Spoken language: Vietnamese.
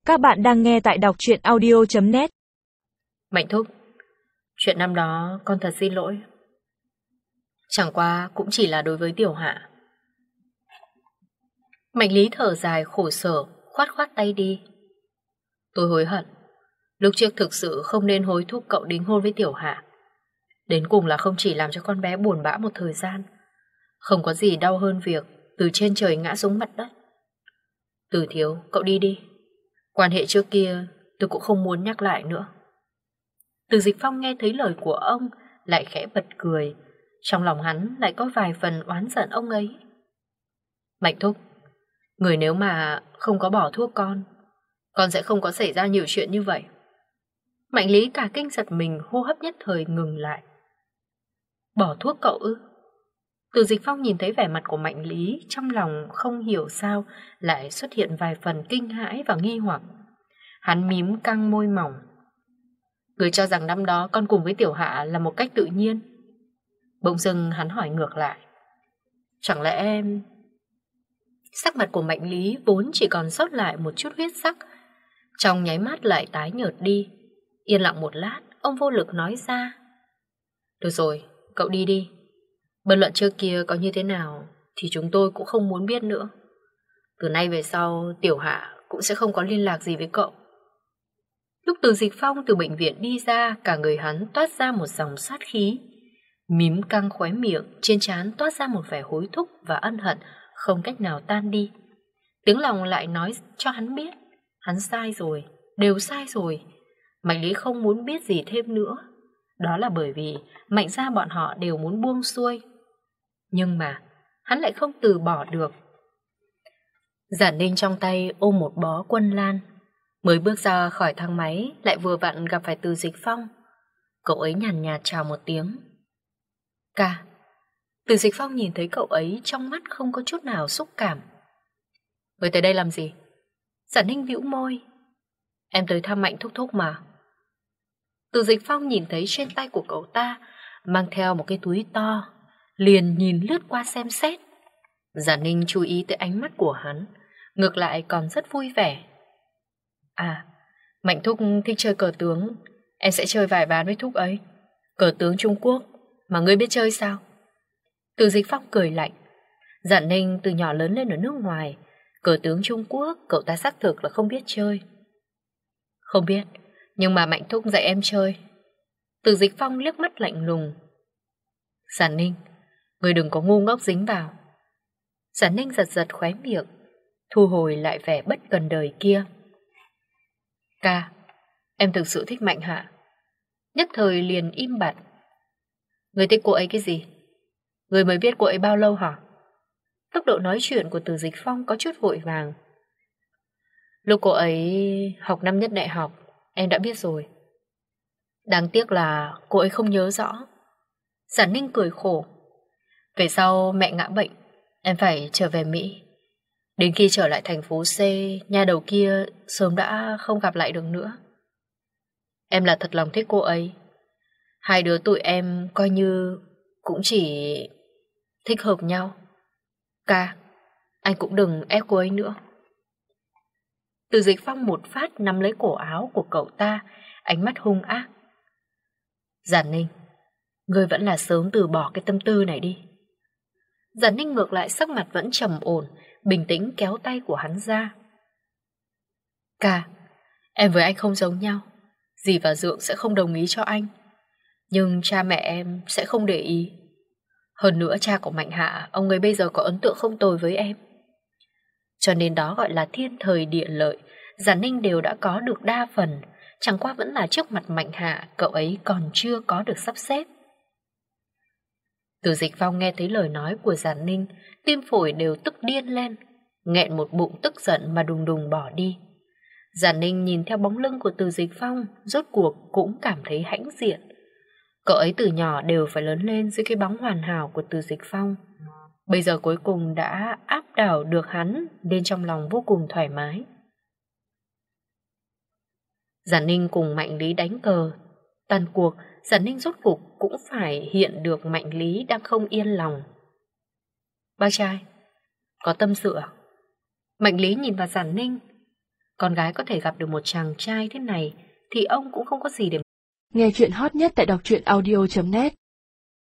Các bạn đang nghe tại đọc truyện audio.net. Mạnh thúc, chuyện năm đó con thật xin lỗi. Chẳng qua cũng chỉ là đối với Tiểu Hạ. Mạnh Lý thở dài khổ sở, khoát khoát tay đi. Tôi hối hận. Lúc trước thực sự không nên hối thúc cậu đính hôn với Tiểu Hạ. Đến cùng là không chỉ làm cho con bé buồn bã một thời gian. Không có gì đau hơn việc từ trên trời ngã xuống mặt đất. Từ Thiếu, cậu đi đi. Quan hệ trước kia tôi cũng không muốn nhắc lại nữa. Từ Dịch Phong nghe thấy lời của ông lại khẽ bật cười. Trong lòng hắn lại có vài phần oán giận ông ấy. Mạnh thúc, người nếu mà không có bỏ thuốc con sẽ không có xảy ra nhiều chuyện như vậy. Mạnh Lý cả kinh giật mình, hô hấp nhất thời ngừng lại. Bỏ thuốc cậu ư? Từ Dịch Phong nhìn thấy vẻ mặt của Mạnh Lý, trong lòng không hiểu sao lại xuất hiện vài phần kinh hãi và nghi hoặc. Hắn mím căng môi mỏng. Người cho rằng năm đó con cùng với Tiểu Hạ là một cách tự nhiên. Bỗng dưng hắn hỏi ngược lại. Chẳng lẽ em... Sắc mặt của Mạnh Lý vốn chỉ còn sót lại một chút huyết sắc, trong nháy mắt lại tái nhợt đi. Yên lặng một lát, ông vô lực nói ra. Được rồi, cậu đi đi. Bất luận trước kia có như thế nào thì chúng tôi cũng không muốn biết nữa. Từ nay về sau Tiểu Hạ cũng sẽ không có liên lạc gì với cậu. Lúc Từ Dịch Phong từ bệnh viện đi ra, cả người hắn toát ra một dòng sát khí. Mím căng khóe miệng, trên trán toát ra một vẻ hối thúc và ân hận không cách nào tan đi. Tiếng lòng lại nói cho hắn biết, hắn sai rồi, đều sai rồi. Mạnh Lý không muốn biết gì thêm nữa. Đó là bởi vì Mạnh gia bọn họ đều muốn buông xuôi. Nhưng mà hắn lại không từ bỏ được. Giản Ninh trong tay ôm một bó quân lan. Mới bước ra khỏi thang máy lại vừa vặn gặp phải Từ Dịch Phong. Cậu ấy nhàn nhạt chào một tiếng. Ca. Từ Dịch Phong nhìn thấy cậu ấy trong mắt không có chút nào xúc cảm. Người tới đây làm gì? Giản Ninh bĩu môi. Em tới thăm Mạnh thúc thúc mà. Từ Dịch Phong nhìn thấy trên tay của cậu ta mang theo một cái túi to, liền nhìn lướt qua xem xét. Giản Ninh chú ý tới ánh mắt của hắn, ngược lại còn rất vui vẻ. À, Mạnh thúc thích chơi cờ tướng, em sẽ chơi vài ván với thúc ấy. Cờ tướng Trung Quốc, mà ngươi biết chơi sao? Từ Dịch Phong cười lạnh. Giản Ninh từ nhỏ lớn lên ở nước ngoài, cờ tướng Trung Quốc cậu ta xác thực là không biết chơi. Không biết, nhưng mà Mạnh thúc dạy em chơi. Từ Dịch Phong liếc mắt lạnh lùng. Giản Ninh, ngươi đừng có ngu ngốc dính vào. Giản Ninh giật giật khóe miệng, thu hồi lại vẻ bất cần đời kia. Ca, em thực sự thích Mạnh Hạ. Nhất thời liền im bặt. Người thích cô ấy cái gì? Người mới biết cô ấy bao lâu hả? Tốc độ nói chuyện của Từ Dịch Phong có chút vội vàng. Lúc cô ấy học năm nhất đại học, em đã biết rồi. Đáng tiếc là cô ấy không nhớ rõ. Giản Ninh cười khổ. Về sau mẹ ngã bệnh, em phải trở về Mỹ. Đến khi trở lại thành phố C, nhà đầu kia sớm đã không gặp lại được nữa. Em là thật lòng thích cô ấy. Hai đứa tụi em coi như cũng chỉ thích hợp nhau. Ca, anh cũng đừng ép cô ấy nữa. Từ Dịch Phong một phát nắm lấy cổ áo của cậu ta, ánh mắt hung ác. Giản Ninh, ngươi vẫn là sớm từ bỏ cái tâm tư này đi. Giản Ninh ngược lại sắc mặt vẫn trầm ổn, bình tĩnh kéo tay của hắn ra. Ca, em với anh không giống nhau. Dì và Dượng sẽ không đồng ý cho anh. Nhưng cha mẹ em sẽ không để ý. Hơn nữa cha của Mạnh Hạ, ông ấy bây giờ có ấn tượng không tồi với em. Cho nên đó gọi là thiên thời địa lợi. Giản Ninh đều đã có được đa phần, chẳng qua vẫn là trước mặt Mạnh Hạ cậu ấy còn chưa có được sắp xếp. Từ Dịch Phong nghe thấy lời nói của Giản Ninh, tim phổi đều tức điên lên, nghẹn một bụng tức giận mà đùng đùng bỏ đi. Giản Ninh nhìn theo bóng lưng của Từ Dịch Phong, rốt cuộc cũng cảm thấy hãnh diện. Cậu ấy từ nhỏ đều phải lớn lên dưới cái bóng hoàn hảo của Từ Dịch Phong. Bây giờ cuối cùng đã áp đảo được hắn, nên trong lòng vô cùng thoải mái. Giản Ninh cùng Mạnh Lý đánh cờ. Tàn cuộc, Giản Ninh rốt cuộc cũng phải hiện được Mạnh Lý đang không yên lòng. Bác trai, có tâm sự à? Mạnh Lý nhìn vào Giản Ninh. con gái có thể gặp được một chàng trai thế này thì ông cũng không có gì để... Nghe chuyện hot nhất tại đọc truyện audio.net